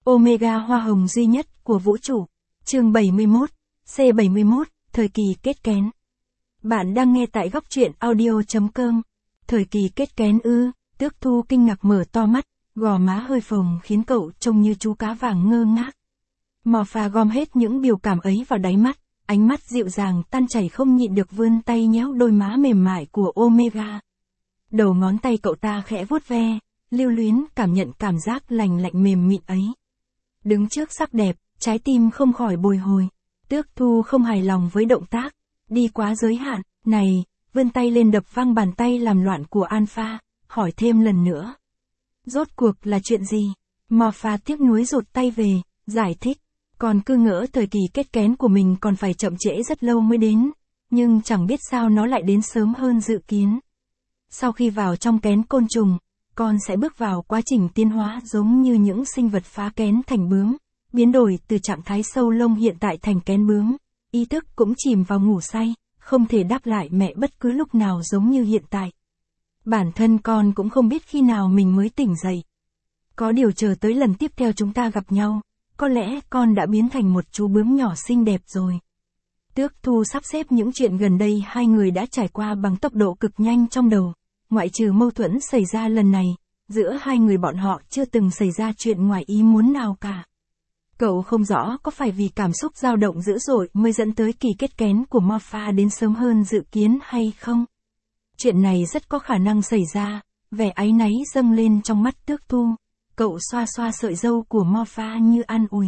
Omega hoa hồng duy nhất của vũ trụ. Chương 71, C71, thời kỳ kết kén. Bạn đang nghe tại góc truyện audio.com. Thời kỳ kết kén ư? Tước Thu kinh ngạc mở to mắt, gò má hơi phồng khiến cậu trông như chú cá vàng ngơ ngác. Morpha gom hết những biểu cảm ấy vào đáy mắt, ánh mắt dịu dàng tan chảy không nhịn được vươn tay nhéo đôi má mềm mại của Omega. Đầu ngón tay cậu ta khẽ vuốt ve, lưu luyến cảm nhận cảm giác lành lạnh mềm mịn ấy. Đứng trước sắc đẹp, trái tim không khỏi bồi hồi. Tước Thu không hài lòng với động tác, đi quá giới hạn, này, vươn tay lên đập văng bàn tay làm loạn của Alpha, hỏi thêm lần nữa. Rốt cuộc là chuyện gì? Morpha tiếc nuối rụt tay về, giải thích. Còn cứ ngỡ thời kỳ kết kén của mình còn phải chậm trễ rất lâu mới đến, nhưng chẳng biết sao nó lại đến sớm hơn dự kiến. Sau khi vào trong kén côn trùng, con sẽ bước vào quá trình tiến hóa giống như những sinh vật phá kén thành bướm, biến đổi từ trạng thái sâu lông hiện tại thành kén bướm, ý thức cũng chìm vào ngủ say, không thể đáp lại mẹ bất cứ lúc nào giống như hiện tại. Bản thân con cũng không biết khi nào mình mới tỉnh dậy. Có điều chờ tới lần tiếp theo chúng ta gặp nhau, có lẽ con đã biến thành một chú bướm nhỏ xinh đẹp rồi. Tước Thu sắp xếp những chuyện gần đây hai người đã trải qua bằng tốc độ cực nhanh trong đầu. Ngoại trừ mâu thuẫn xảy ra lần này, giữa hai người bọn họ chưa từng xảy ra chuyện ngoài ý muốn nào cả. Cậu không rõ có phải vì cảm xúc dao động dữ dội mới dẫn tới kỳ kết kén của Morpha đến sớm hơn dự kiến hay không? Chuyện này rất có khả năng xảy ra, vẻ áy náy dâng lên trong mắt Tước Thu. Cậu xoa xoa sợi râu của Morpha như an ủi.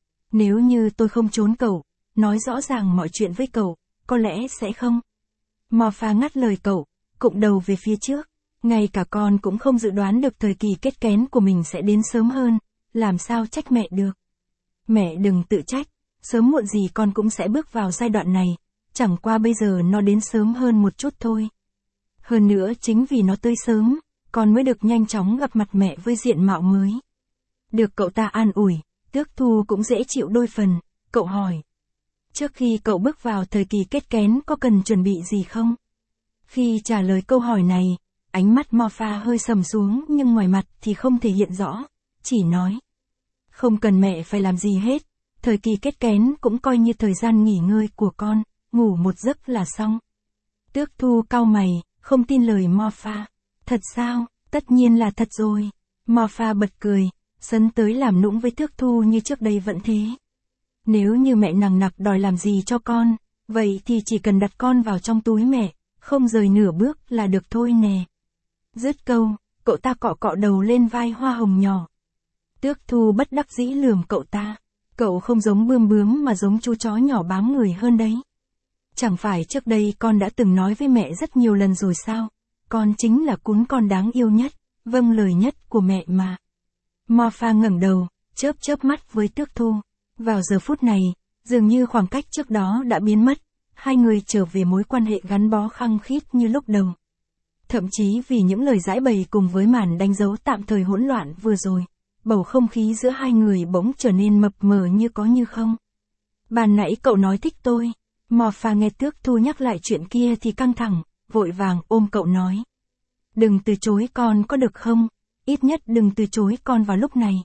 Nếu như tôi không trốn cậu, nói rõ ràng mọi chuyện với cậu, có lẽ sẽ không. Morpha ngắt lời cậu, cụng đầu về phía trước. Ngay cả con cũng không dự đoán được thời kỳ kết kén của mình sẽ đến sớm hơn, làm sao trách mẹ được. Mẹ đừng tự trách, sớm muộn gì con cũng sẽ bước vào giai đoạn này, chẳng qua bây giờ nó đến sớm hơn một chút thôi. Hơn nữa chính vì nó tới sớm, con mới được nhanh chóng gặp mặt mẹ với diện mạo mới. Được cậu ta an ủi, Tước Thu cũng dễ chịu đôi phần, cậu hỏi. Trước khi cậu bước vào thời kỳ kết kén có cần chuẩn bị gì không? Khi trả lời câu hỏi này, ánh mắt Morpha hơi sầm xuống nhưng ngoài mặt thì không thể hiện rõ, chỉ nói. Không cần mẹ phải làm gì hết, thời kỳ kết kén cũng coi như thời gian nghỉ ngơi của con, ngủ một giấc là xong. Tước Thu cau mày, không tin lời Morpha. Thật sao? Tất nhiên là thật rồi. Morpha bật cười, sấn tới làm nũng với Tước Thu như trước đây vẫn thế. Nếu như mẹ nằng nặc đòi làm gì cho con, vậy thì chỉ cần đặt con vào trong túi mẹ, không rời nửa bước là được thôi nè. Dứt câu, cậu ta cọ cọ đầu lên vai hoa hồng nhỏ. Tước Thu bất đắc dĩ lườm cậu ta. Cậu không giống bươm bướm mà giống chú chó nhỏ bám người hơn đấy. Chẳng phải trước đây con đã từng nói với mẹ rất nhiều lần rồi sao? Con chính là cún con đáng yêu nhất, vâng lời nhất của mẹ mà. Morpha ngẩng đầu, chớp mắt với Tước Thu. Vào giờ phút này, dường như khoảng cách trước đó đã biến mất, hai người trở về mối quan hệ gắn bó khăng khít như lúc đầu. Thậm chí vì những lời giãi bày cùng với màn đánh dấu tạm thời hỗn loạn vừa rồi, bầu không khí giữa hai người bỗng trở nên mập mờ như có như không. Ban nãy cậu nói thích tôi. Morpha nghe Tước Thu nhắc lại chuyện kia thì căng thẳng, vội vàng ôm cậu nói. Đừng từ chối con có được không? Ít nhất đừng từ chối con vào lúc này.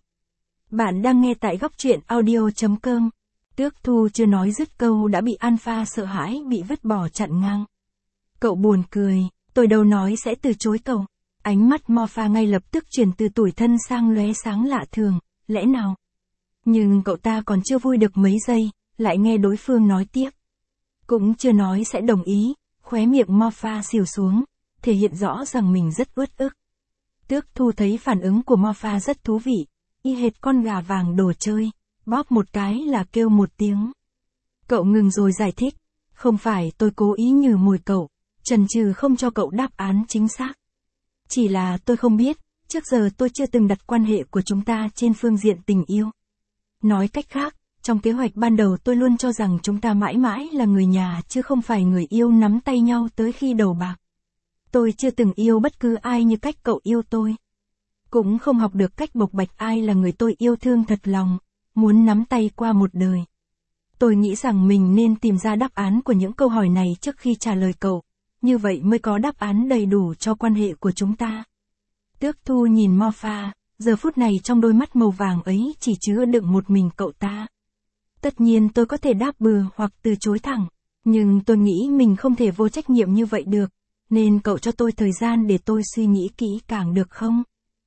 Bạn đang nghe tại góc truyện audio.com. Tước Thu chưa nói dứt câu đã bị Alpha sợ hãi bị vứt bỏ chặn ngang. Cậu buồn cười, tôi đâu nói sẽ từ chối cậu. Ánh mắt Morpha ngay lập tức chuyển từ tủi thân sang lóe sáng lạ thường, lẽ nào? Nhưng cậu ta còn chưa vui được mấy giây, lại nghe đối phương nói tiếp. Cũng chưa nói sẽ đồng ý, khóe miệng Morpha xìu xuống, thể hiện rõ rằng mình rất uất ức. Tước Thu thấy phản ứng của Morpha rất thú vị, y hệt con gà vàng đồ chơi, bóp một cái là kêu một tiếng. Cậu ngừng rồi giải thích, không phải tôi cố ý nhử mồi cậu, chần chừ không cho cậu đáp án chính xác. Chỉ là tôi không biết, trước giờ tôi chưa từng đặt quan hệ của chúng ta trên phương diện tình yêu. Nói cách khác, trong kế hoạch ban đầu tôi luôn cho rằng chúng ta mãi mãi là người nhà chứ không phải người yêu nắm tay nhau tới khi đầu bạc. Tôi chưa từng yêu bất cứ ai như cách cậu yêu tôi. Cũng không học được cách bộc bạch ai là người tôi yêu thương thật lòng, muốn nắm tay qua một đời. Tôi nghĩ rằng mình nên tìm ra đáp án của những câu hỏi này trước khi trả lời cậu, như vậy mới có đáp án đầy đủ cho quan hệ của chúng ta. Tước Thu nhìn Morpha, Giờ phút này trong đôi mắt màu vàng ấy chỉ chứa đựng một mình cậu ta. Tất nhiên tôi có thể đáp bừa hoặc từ chối thẳng, nhưng tôi nghĩ mình không thể vô trách nhiệm như vậy được, nên cậu cho tôi thời gian để tôi suy nghĩ kỹ càng được không?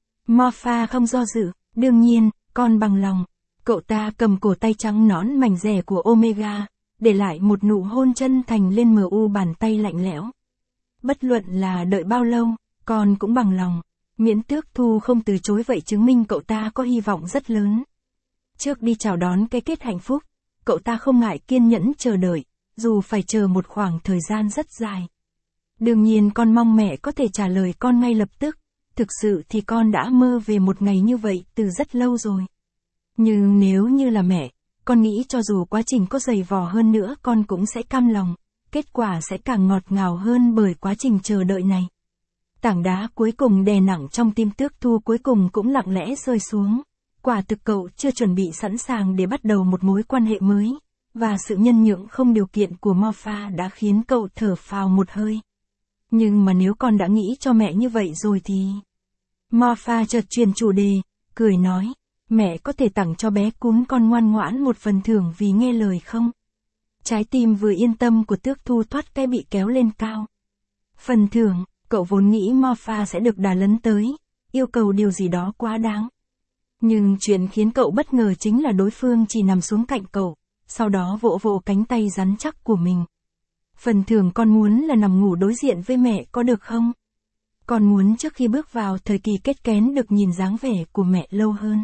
Morpha không do dự, đương nhiên, con bằng lòng. Cậu ta cầm cổ tay trắng nõn mảnh dẻ của Omega, để lại một nụ hôn chân thành lên mu bàn tay lạnh lẽo. Bất luận là đợi bao lâu, con cũng bằng lòng. Miễn Tước Thu không từ chối vậy chứng minh cậu ta có hy vọng rất lớn. Trước đi chào đón cái kết hạnh phúc, cậu ta không ngại kiên nhẫn chờ đợi, dù phải chờ một khoảng thời gian rất dài. Đương nhiên con mong mẹ có thể trả lời con ngay lập tức, thực sự thì con đã mơ về một ngày như vậy từ rất lâu rồi. Nhưng nếu như là mẹ, con nghĩ cho dù quá trình có dày vò hơn nữa con cũng sẽ cam lòng, kết quả sẽ càng ngọt ngào hơn bởi quá trình chờ đợi này. Tảng đá cuối cùng đè nặng trong tim Tước Thu cuối cùng cũng lặng lẽ rơi xuống. Quả thực cậu chưa chuẩn bị sẵn sàng để bắt đầu một mối quan hệ mới, và sự nhân nhượng không điều kiện của Morpha đã khiến cậu thở phào một hơi. Nhưng mà nếu con đã nghĩ cho mẹ như vậy rồi thì... Morpha chợt chuyển chủ đề, cười nói, mẹ có thể tặng cho bé cún con ngoan ngoãn một phần thưởng vì nghe lời không? Trái tim vừa yên tâm của Tước Thu thoát cái bị kéo lên cao. Phần thưởng, cậu vốn nghĩ Morpha sẽ được đà lấn tới, yêu cầu điều gì đó quá đáng. Nhưng chuyện khiến cậu bất ngờ chính là đối phương chỉ nằm xuống cạnh cậu, sau đó vỗ vỗ cánh tay rắn chắc của mình. Phần thưởng con muốn là nằm ngủ đối diện với mẹ có được không? Con muốn trước khi bước vào thời kỳ kết kén được nhìn dáng vẻ của mẹ lâu hơn.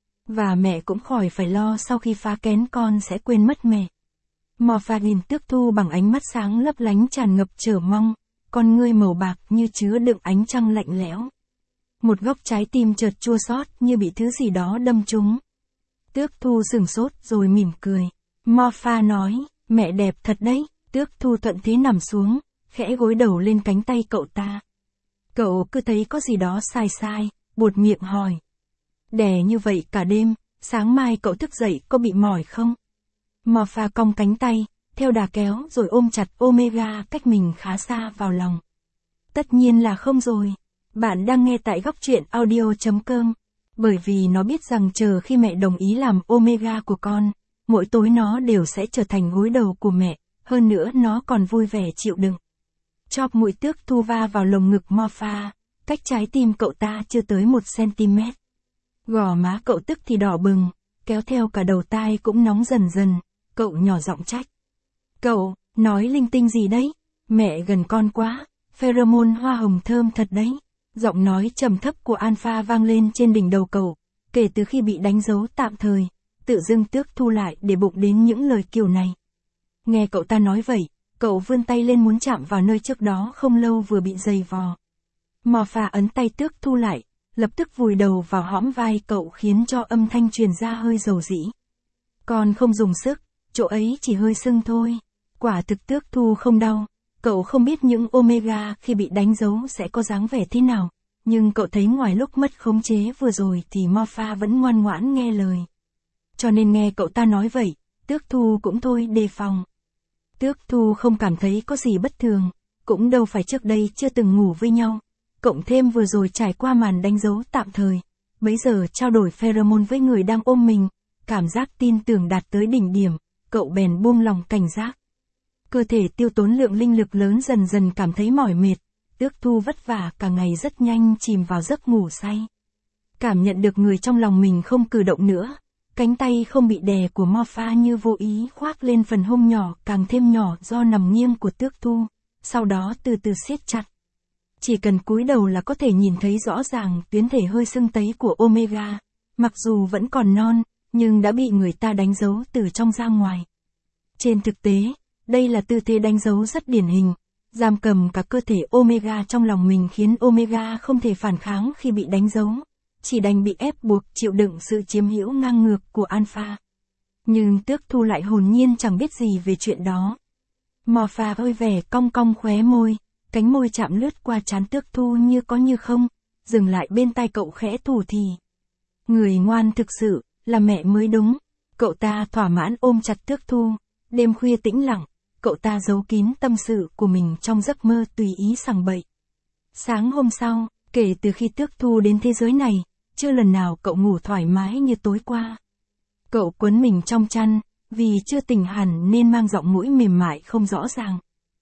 Và mẹ cũng khỏi phải lo sau khi phá kén con sẽ quên mất mẹ. Morpha nhìn Tước Thu bằng ánh mắt sáng lấp lánh tràn ngập chờ mong, con ngươi màu bạc như chứa đựng ánh trăng lạnh lẽo. Một góc trái tim chợt chua xót như bị thứ gì đó đâm trúng. Tước Thu sửng sốt rồi mỉm cười. Morpha nói, mẹ đẹp thật đấy. Tước Thu thuận thế nằm xuống, khẽ gối đầu lên cánh tay cậu ta. Cậu cứ thấy có gì đó sai sai, buột miệng hỏi. Đè như vậy cả đêm, sáng mai cậu thức dậy có bị mỏi không? Morpha cong cánh tay, theo đà kéo rồi ôm chặt Omega cách mình khá xa vào lòng. Tất nhiên là không rồi. Bạn đang nghe tại góc truyện audio.com. Bởi vì nó biết rằng chờ khi mẹ đồng ý làm Omega của con, mỗi tối nó đều sẽ trở thành gối đầu của mẹ, hơn nữa nó còn vui vẻ chịu đựng. Chóp mũi Tước Thu va vào lồng ngực Morpha, cách trái tim cậu ta chưa tới 1 cm. Gò má cậu tức thì đỏ bừng, kéo theo cả đầu tai cũng nóng dần dần, cậu nhỏ giọng trách. Cậu, nói linh tinh gì đấy? Mẹ gần con quá, pheromone hoa hồng thơm thật đấy. Giọng nói trầm thấp của Alpha vang lên trên đỉnh đầu cậu, kể từ khi bị đánh dấu tạm thời, tự dưng Tước Thu lại để bụng đến những lời kiểu này. Nghe cậu ta nói vậy, cậu vươn tay lên muốn chạm vào nơi trước đó không lâu vừa bị giày vò. Morpha ấn tay Tước Thu lại, lập tức vùi đầu vào hõm vai cậu khiến cho âm thanh truyền ra hơi dầu dĩ. Con không dùng sức, chỗ ấy chỉ hơi sưng thôi. Quả thực Tước Thu không đau. Cậu không biết những Omega khi bị đánh dấu sẽ có dáng vẻ thế nào, nhưng cậu thấy ngoài lúc mất khống chế vừa rồi thì Morpha vẫn ngoan ngoãn nghe lời. Cho nên nghe cậu ta nói vậy, Tước Thu cũng thôi đề phòng. Tước Thu không cảm thấy có gì bất thường, cũng đâu phải trước đây chưa từng ngủ với nhau. Cộng thêm vừa rồi trải qua màn đánh dấu tạm thời, bấy giờ trao đổi pheromone với người đang ôm mình, cảm giác tin tưởng đạt tới đỉnh điểm, cậu bèn buông lòng cảnh giác. Cơ thể tiêu tốn lượng linh lực lớn dần dần cảm thấy mỏi mệt, Tước Thu vất vả cả ngày rất nhanh chìm vào giấc ngủ say. Cảm nhận được người trong lòng mình không cử động nữa, cánh tay không bị đè của Morpha như vô ý khoác lên phần hông nhỏ càng thêm nhỏ do nằm nghiêng của Tước Thu, sau đó từ từ siết chặt. Chỉ cần cúi đầu là có thể nhìn thấy rõ ràng tuyến thể hơi sưng tấy của Omega, mặc dù vẫn còn non, nhưng đã bị người ta đánh dấu từ trong ra ngoài. Trên thực tế, đây là tư thế đánh dấu rất điển hình, giam cầm cả cơ thể Omega trong lòng mình khiến Omega không thể phản kháng khi bị đánh dấu, chỉ đành bị ép buộc chịu đựng sự chiếm hữu ngang ngược của Alpha. Nhưng Tước Thu lại hồn nhiên chẳng biết gì về chuyện đó. Morpha hơi vẻ cong cong khóe môi, cánh môi chạm lướt qua trán Tước Thu như có như không, dừng lại bên tai cậu khẽ thủ thỉ. Người ngoan thực sự, là mẹ mới đúng. Cậu ta thỏa mãn ôm chặt Tước Thu, đêm khuya tĩnh lặng, cậu ta giấu kín tâm sự của mình trong giấc mơ tùy ý sằng bậy. Sáng hôm sau, kể từ khi Tước Thu đến thế giới này, chưa lần nào cậu ngủ thoải mái như tối qua. Cậu quấn mình trong chăn, vì chưa tỉnh hẳn nên mang giọng mũi mềm mại không rõ ràng.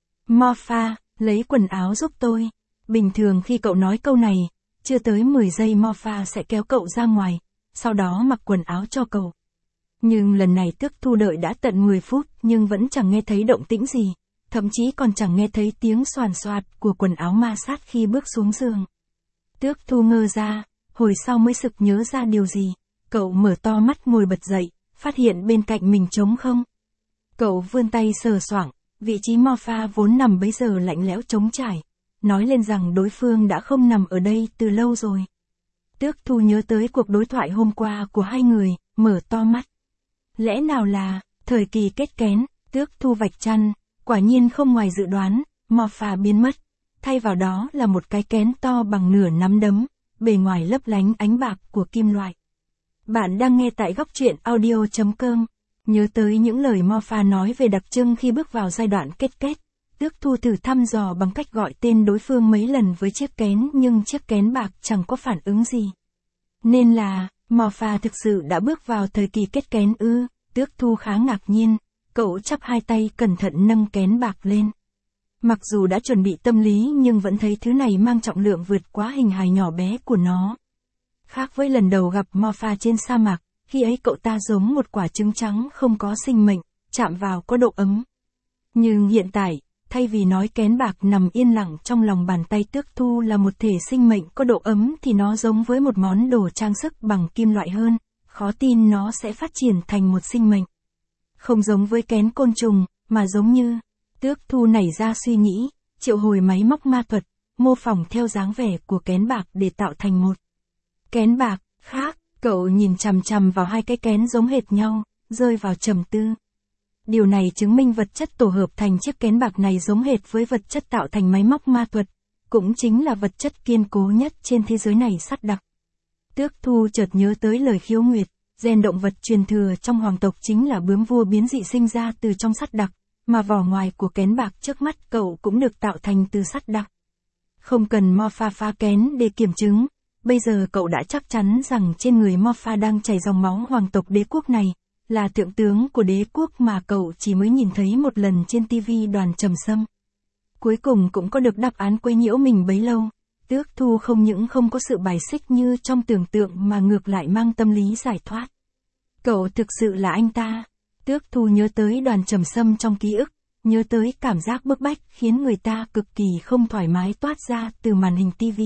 Morpha, lấy quần áo giúp tôi. Bình thường khi cậu nói câu này, chưa tới 10 giây Morpha sẽ kéo cậu ra ngoài, sau đó mặc quần áo cho cậu. Nhưng lần này Tước Thu đợi đã tận 10 phút nhưng vẫn chẳng nghe thấy động tĩnh gì, thậm chí còn chẳng nghe thấy tiếng xoàn xoạt của quần áo ma sát khi bước xuống giường. Tước Thu ngơ ra, hồi sau mới sực nhớ ra điều gì, cậu mở to mắt ngồi bật dậy, phát hiện bên cạnh mình trống không. Cậu vươn tay sờ soạng, vị trí Morpha vốn nằm bấy giờ lạnh lẽo trống trải, nói lên rằng đối phương đã không nằm ở đây từ lâu rồi. Tước Thu nhớ tới cuộc đối thoại hôm qua của hai người, mở to mắt. Lẽ nào là, thời kỳ kết kén, Tước Thu vạch chăn, quả nhiên không ngoài dự đoán, Morpha biến mất. Thay vào đó là một cái kén to bằng nửa nắm đấm, bề ngoài lấp lánh ánh bạc của kim loại. Bạn đang nghe tại góc truyện audio.com. Nhớ tới những lời Morpha nói về đặc trưng khi bước vào giai đoạn kết kết. Tước Thu thử thăm dò bằng cách gọi tên đối phương mấy lần với chiếc kén nhưng chiếc kén bạc chẳng có phản ứng gì. Nên là, Morpha thực sự đã bước vào thời kỳ kết kén ư? Tước Thu khá ngạc nhiên, cậu chắp hai tay cẩn thận nâng kén bạc lên. Mặc dù đã chuẩn bị tâm lý nhưng vẫn thấy thứ này mang trọng lượng vượt quá hình hài nhỏ bé của nó. Khác với lần đầu gặp Morpha trên sa mạc, khi ấy cậu ta giống một quả trứng trắng không có sinh mệnh, chạm vào có độ ấm. Nhưng hiện tại, thay vì nói kén bạc nằm yên lặng trong lòng bàn tay Tước Thu là một thể sinh mệnh có độ ấm thì nó giống với một món đồ trang sức bằng kim loại hơn, khó tin nó sẽ phát triển thành một sinh mệnh. Không giống với kén côn trùng, mà giống như, Tước Thu nảy ra suy nghĩ, triệu hồi máy móc ma thuật, mô phỏng theo dáng vẻ của kén bạc để tạo thành một kén bạc khác. Cậu nhìn chằm chằm vào hai cái kén giống hệt nhau, rơi vào trầm tư. Điều này chứng minh vật chất tổ hợp thành chiếc kén bạc này giống hệt với vật chất tạo thành máy móc ma thuật, cũng chính là vật chất kiên cố nhất trên thế giới này, sắt đặc. Tước Thu chợt nhớ tới lời Khiếu Nguyệt, gen động vật truyền thừa trong hoàng tộc chính là bướm vua biến dị sinh ra từ trong sắt đặc, mà vỏ ngoài của kén bạc trước mắt cậu cũng được tạo thành từ sắt đặc. Không cần Morpha phá kén để kiểm chứng. Bây giờ cậu đã chắc chắn rằng trên người Morpha đang chảy dòng máu hoàng tộc đế quốc này, là thượng tướng của đế quốc mà cậu chỉ mới nhìn thấy một lần trên TV Đoàn Trầm Sâm. Cuối cùng cũng có được đáp án quấy nhiễu mình bấy lâu. Tước Thu không những không có sự bài xích như trong tưởng tượng mà ngược lại mang tâm lý giải thoát. Cậu thực sự là anh ta. Tước Thu nhớ tới Đoàn Trầm Sâm trong ký ức, nhớ tới cảm giác bức bách khiến người ta cực kỳ không thoải mái toát ra từ màn hình TV.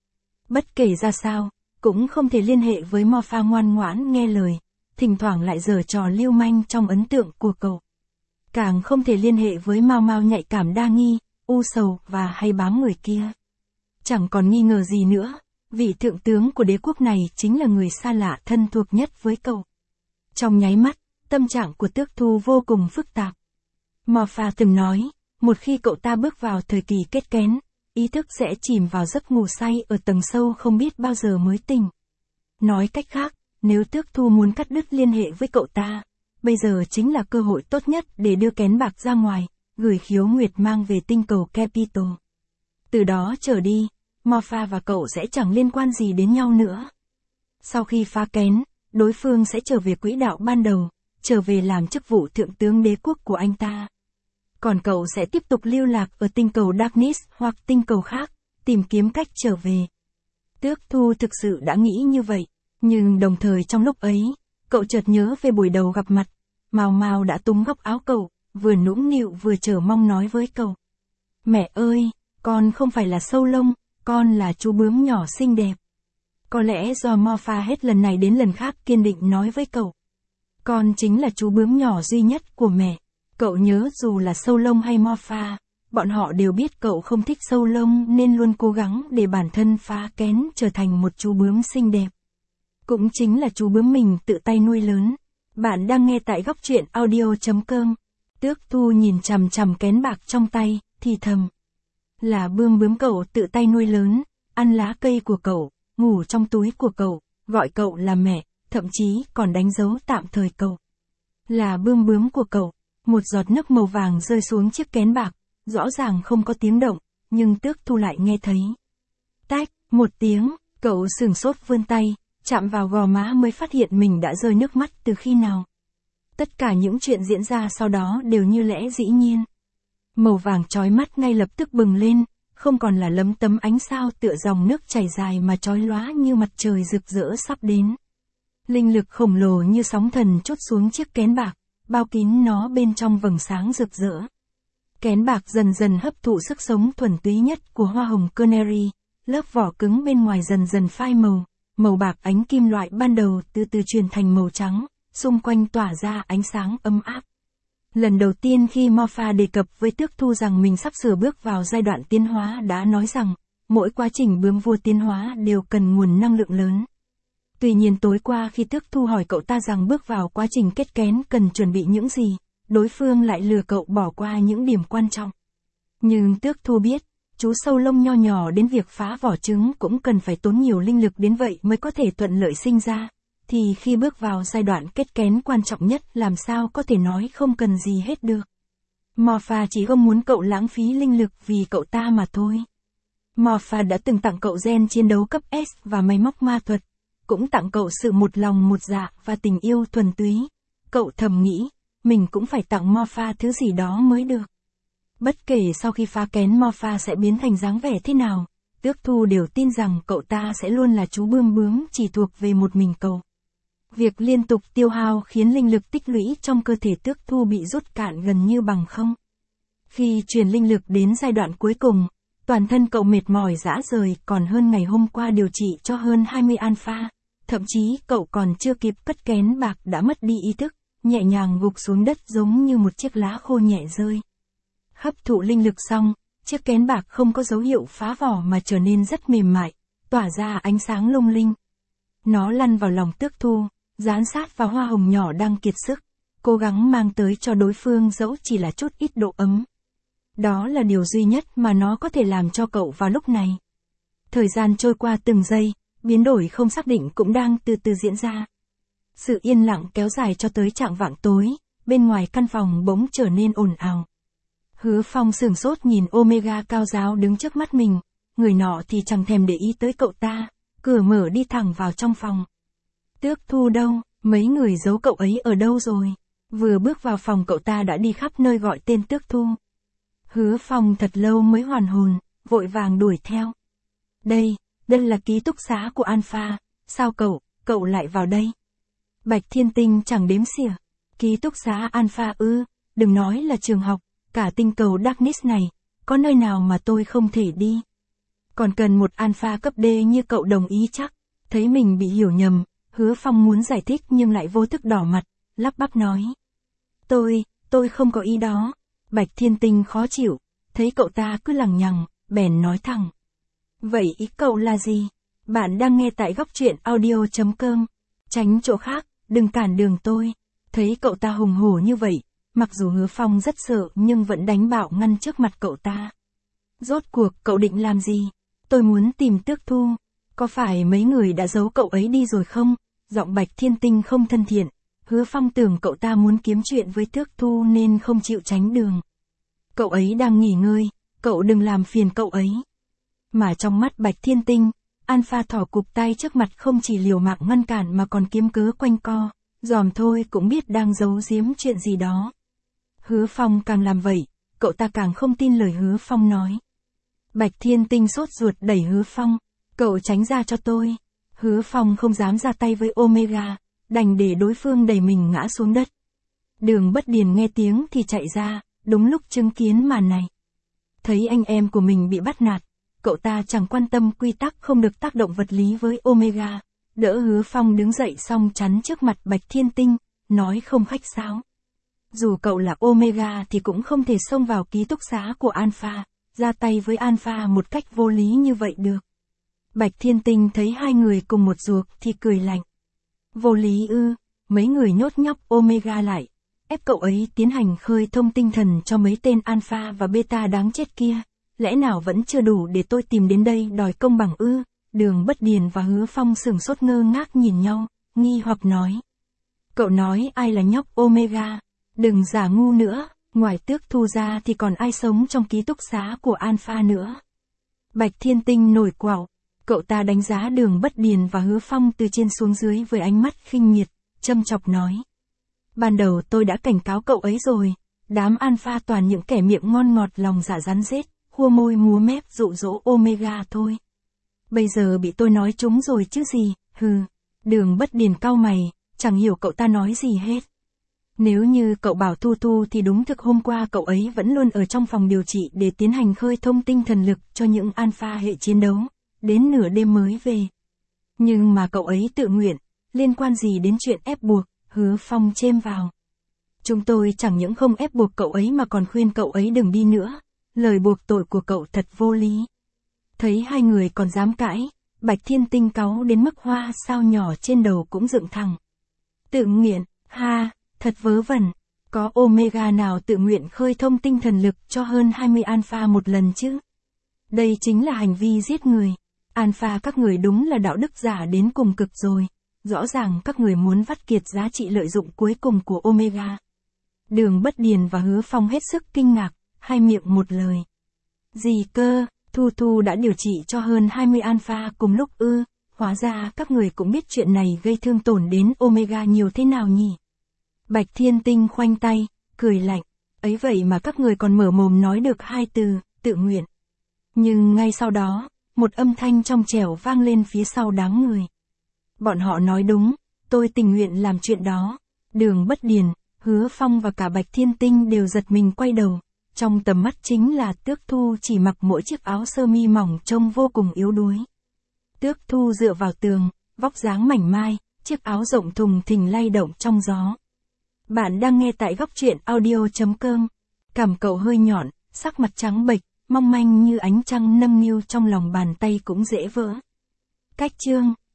Bất kể ra sao, cũng không thể liên hệ với Morpha ngoan ngoãn nghe lời, thỉnh thoảng lại giở trò lưu manh trong ấn tượng của cậu. Càng không thể liên hệ với Mao Mao nhạy cảm đa nghi, u sầu và hay bám người kia. Chẳng còn nghi ngờ gì nữa, vị thượng tướng của đế quốc này chính là người xa lạ thân thuộc nhất với cậu. Trong nháy mắt, tâm trạng của Tước Thu vô cùng phức tạp. Morpha từng nói, một khi cậu ta bước vào thời kỳ kết kén, ý thức sẽ chìm vào giấc ngủ say ở tầng sâu không biết bao giờ mới tỉnh. Nói cách khác, nếu Tước Thu muốn cắt đứt liên hệ với cậu ta, bây giờ chính là cơ hội tốt nhất để đưa kén bạc ra ngoài, gửi Khiếu Nguyệt mang về tinh cầu Capital. Từ đó trở đi, Morpha và cậu sẽ chẳng liên quan gì đến nhau nữa. Sau khi phá kén, đối phương sẽ trở về quỹ đạo ban đầu, trở về làm chức vụ thượng tướng đế quốc của anh ta. Còn cậu sẽ tiếp tục lưu lạc ở tinh cầu Darkness hoặc tinh cầu khác, tìm kiếm cách trở về. Tước Thu thực sự đã nghĩ như vậy, nhưng đồng thời trong lúc ấy, cậu chợt nhớ về buổi đầu gặp mặt. Mao Mao đã túm góc áo cậu, vừa nũng nịu vừa chờ mong nói với cậu. Mẹ ơi, con không phải là sâu lông, con là chú bướm nhỏ xinh đẹp. Có lẽ do Morpha hết lần này đến lần khác kiên định nói với cậu. Con chính là chú bướm nhỏ duy nhất của mẹ. Cậu nhớ dù là sâu lông hay Morpha, bọn họ đều biết cậu không thích sâu lông nên luôn cố gắng để bản thân phá kén trở thành một chú bướm xinh đẹp. Cũng chính là chú bướm mình tự tay nuôi lớn. Bạn đang nghe tại góc truyện audio.com. Tước Thu nhìn chằm chằm kén bạc trong tay, thì thầm. Là bướm cậu tự tay nuôi lớn, ăn lá cây của cậu, ngủ trong túi của cậu, gọi cậu là mẹ, thậm chí còn đánh dấu tạm thời cậu. Là bướm của cậu. Một giọt nước màu vàng rơi xuống chiếc kén bạc, rõ ràng không có tiếng động, nhưng Tước Thu lại nghe thấy. Tách, một tiếng, cậu sửng sốt vươn tay, chạm vào gò má mới phát hiện mình đã rơi nước mắt từ khi nào. Tất cả những chuyện diễn ra sau đó đều như lẽ dĩ nhiên. Màu vàng chói mắt ngay lập tức bừng lên, không còn là lấm tấm ánh sao tựa dòng nước chảy dài mà chói lóa như mặt trời rực rỡ sắp đến. Linh lực khổng lồ như sóng thần trút xuống chiếc kén bạc, bao kín nó bên trong vầng sáng rực rỡ. Kén bạc dần dần hấp thụ sức sống thuần túy nhất của hoa hồng Canary, lớp vỏ cứng bên ngoài dần dần phai màu, màu bạc ánh kim loại ban đầu từ từ chuyển thành màu trắng, xung quanh tỏa ra ánh sáng ấm áp. Lần đầu tiên khi Morpha đề cập với Tước Thu rằng mình sắp sửa bước vào giai đoạn tiến hóa đã nói rằng, mỗi quá trình bướm vua tiến hóa đều cần nguồn năng lượng lớn. Tuy nhiên tối qua khi Tước Thu hỏi cậu ta rằng bước vào quá trình kết kén cần chuẩn bị những gì, đối phương lại lừa cậu bỏ qua những điểm quan trọng. Nhưng Tước Thu biết, chú sâu lông nho nhỏ đến việc phá vỏ trứng cũng cần phải tốn nhiều linh lực đến vậy mới có thể thuận lợi sinh ra, thì khi bước vào giai đoạn kết kén quan trọng nhất làm sao có thể nói không cần gì hết được. Morpha chỉ không muốn cậu lãng phí linh lực vì cậu ta mà thôi. Morpha đã từng tặng cậu gen chiến đấu cấp S và máy móc ma thuật, cũng tặng cậu sự một lòng một dạ và tình yêu thuần túy. Cậu thầm nghĩ, mình cũng phải tặng Morpha thứ gì đó mới được. Bất kể sau khi phá kén Morpha sẽ biến thành dáng vẻ thế nào, Tước Thu đều tin rằng cậu ta sẽ luôn là chú bướm chỉ thuộc về một mình cậu. Việc liên tục tiêu hao khiến linh lực tích lũy trong cơ thể Tước Thu bị rút cạn gần như bằng không. Khi truyền linh lực đến giai đoạn cuối cùng, toàn thân cậu mệt mỏi rã rời còn hơn ngày hôm qua điều trị cho hơn 20 alpha, thậm chí cậu còn chưa kịp cất kén bạc đã mất đi ý thức, nhẹ nhàng gục xuống đất giống như một chiếc lá khô nhẹ rơi. Hấp thụ linh lực xong, chiếc kén bạc không có dấu hiệu phá vỏ mà trở nên rất mềm mại, tỏa ra ánh sáng lung linh. Nó lăn vào lòng Tước Thu, dán sát vào hoa hồng nhỏ đang kiệt sức, cố gắng mang tới cho đối phương dẫu chỉ là chút ít độ ấm. Đó là điều duy nhất mà nó có thể làm cho cậu vào lúc này. Thời gian trôi qua từng giây, biến đổi không xác định cũng đang từ từ diễn ra. Sự yên lặng kéo dài cho tới chạng vạng tối, bên ngoài căn phòng bỗng trở nên ồn ào. Hứa Phong sửng sốt nhìn Omega cao giáo đứng trước mắt mình, người nọ thì chẳng thèm để ý tới cậu ta, cửa mở đi thẳng vào trong phòng. Tước Thu đâu, mấy người giấu cậu ấy ở đâu rồi? Vừa bước vào phòng cậu ta đã đi khắp nơi gọi tên Tước Thu. Hứa Phong thật lâu mới hoàn hồn, vội vàng đuổi theo. Đây là ký túc xá của Alpha, sao cậu lại vào đây? Bạch Thiên Tinh chẳng đếm xỉa. Ký túc xá Alpha ư, đừng nói là trường học, cả tinh cầu Darkness này, có nơi nào mà tôi không thể đi. Còn cần một Alpha cấp D như cậu đồng ý chắc. Thấy mình bị hiểu nhầm, Hứa Phong muốn giải thích nhưng lại vô thức đỏ mặt, lắp bắp nói. Tôi không có ý đó. Bạch Thiên Tinh khó chịu, thấy cậu ta cứ lằng nhằng, bèn nói thẳng. Vậy ý cậu là gì? Bạn đang nghe tại góc truyện audio.com. Tránh chỗ khác, đừng cản đường tôi. Thấy cậu ta hùng hổ như vậy, mặc dù Hứa Phong rất sợ nhưng vẫn đánh bạo ngăn trước mặt cậu ta. Rốt cuộc cậu định làm gì? Tôi muốn tìm Tước Thu. Có phải mấy người đã giấu cậu ấy đi rồi không? Giọng Bạch Thiên Tinh không thân thiện. Hứa Phong tưởng cậu ta muốn kiếm chuyện với Tước Thu nên không chịu tránh đường. Cậu ấy đang nghỉ ngơi, cậu đừng làm phiền cậu ấy. Mà trong mắt Bạch Thiên Tinh, Alpha thỏ cụp tay trước mặt không chỉ liều mạng ngăn cản mà còn kiếm cớ quanh co, dòm thôi cũng biết đang giấu giếm chuyện gì đó. Hứa Phong càng làm vậy, cậu ta càng không tin lời Hứa Phong nói. Bạch Thiên Tinh sốt ruột đẩy Hứa Phong, cậu tránh ra cho tôi. Hứa Phong không dám ra tay với Omega, đành để đối phương đẩy mình ngã xuống đất. Đường Bất Điền nghe tiếng thì chạy ra, đúng lúc chứng kiến màn này. Thấy anh em của mình bị bắt nạt, cậu ta chẳng quan tâm quy tắc không được tác động vật lý với Omega, đỡ Hứa Phong đứng dậy xong chắn trước mặt Bạch Thiên Tinh, nói không khách sáo. Dù cậu là Omega thì cũng không thể xông vào ký túc xá của Alpha, ra tay với Alpha một cách vô lý như vậy được. Bạch Thiên Tinh thấy hai người cùng một ruột thì cười lạnh. Vô lý ư, mấy người nhốt nhóc Omega lại, ép cậu ấy tiến hành khơi thông tinh thần cho mấy tên Alpha và Beta đáng chết kia, lẽ nào vẫn chưa đủ để tôi tìm đến đây đòi công bằng ư? Đường Bất Điền và Hứa Phong sửng sốt ngơ ngác nhìn nhau, nghi hoặc nói. Cậu nói ai là nhóc Omega? Đừng giả ngu nữa, ngoài Tước Thu ra thì còn ai sống trong ký túc xá của Alpha nữa? Bạch Thiên Tinh nổi quạo, Cậu ta đánh giá Đường Bất Điền và Hứa Phong từ trên xuống dưới với ánh mắt khinh miệt, châm chọc nói. Ban đầu tôi đã cảnh cáo cậu ấy rồi, đám alpha toàn những kẻ miệng ngon ngọt lòng dạ rắn rết, khua môi múa mép dụ dỗ Omega thôi. Bây giờ bị tôi nói trúng rồi chứ gì, hừ. Đường Bất Điền cau mày, chẳng hiểu cậu ta nói gì hết. Nếu như cậu bảo Thu Thu thì đúng thực hôm qua cậu ấy vẫn luôn ở trong phòng điều trị để tiến hành khơi thông tinh thần lực cho những alpha hệ chiến đấu, đến nửa đêm mới về. Nhưng mà cậu ấy tự nguyện, liên quan gì đến chuyện ép buộc, Hứa Phong chêm vào. Chúng tôi chẳng những không ép buộc cậu ấy mà còn khuyên cậu ấy đừng đi nữa, lời buộc tội của cậu thật vô lý. Thấy hai người còn dám cãi, Bạch Thiên Tinh cáu đến mức hoa sao nhỏ trên đầu cũng dựng thẳng. Tự nguyện, ha, thật vớ vẩn, có Omega nào tự nguyện khơi thông tinh thần lực cho hơn 20 alpha một lần chứ? Đây chính là hành vi giết người. Alpha các người đúng là đạo đức giả đến cùng cực rồi. Rõ ràng các người muốn vắt kiệt giá trị lợi dụng cuối cùng của Omega. Đường Bất Điền và Hứa Phong hết sức kinh ngạc, hai miệng một lời. Gì cơ, Thu Thu đã điều trị cho hơn 20 alpha cùng lúc ư, hóa ra các người cũng biết chuyện này gây thương tổn đến Omega nhiều thế nào nhỉ? Bạch Thiên Tinh khoanh tay, cười lạnh, ấy vậy mà các người còn mở mồm nói được hai từ, tự nguyện. Nhưng ngay sau đó, một âm thanh trong trẻo vang lên phía sau đám người. Bọn họ nói đúng, tôi tình nguyện làm chuyện đó. Đường Bất Điền, Hứa Phong và cả Bạch Thiên Tinh đều giật mình quay đầu. Trong tầm mắt chính là Tước Thu chỉ mặc mỗi chiếc áo sơ mi mỏng trông vô cùng yếu đuối. Tước Thu dựa vào tường, vóc dáng mảnh mai, chiếc áo rộng thùng thình lay động trong gió. Bạn đang nghe tại góc truyện audio.com. Cằm cậu hơi nhọn, sắc mặt trắng bệch, mong manh như ánh trăng nâng niu trong lòng bàn tay cũng dễ vỡ. Cách chương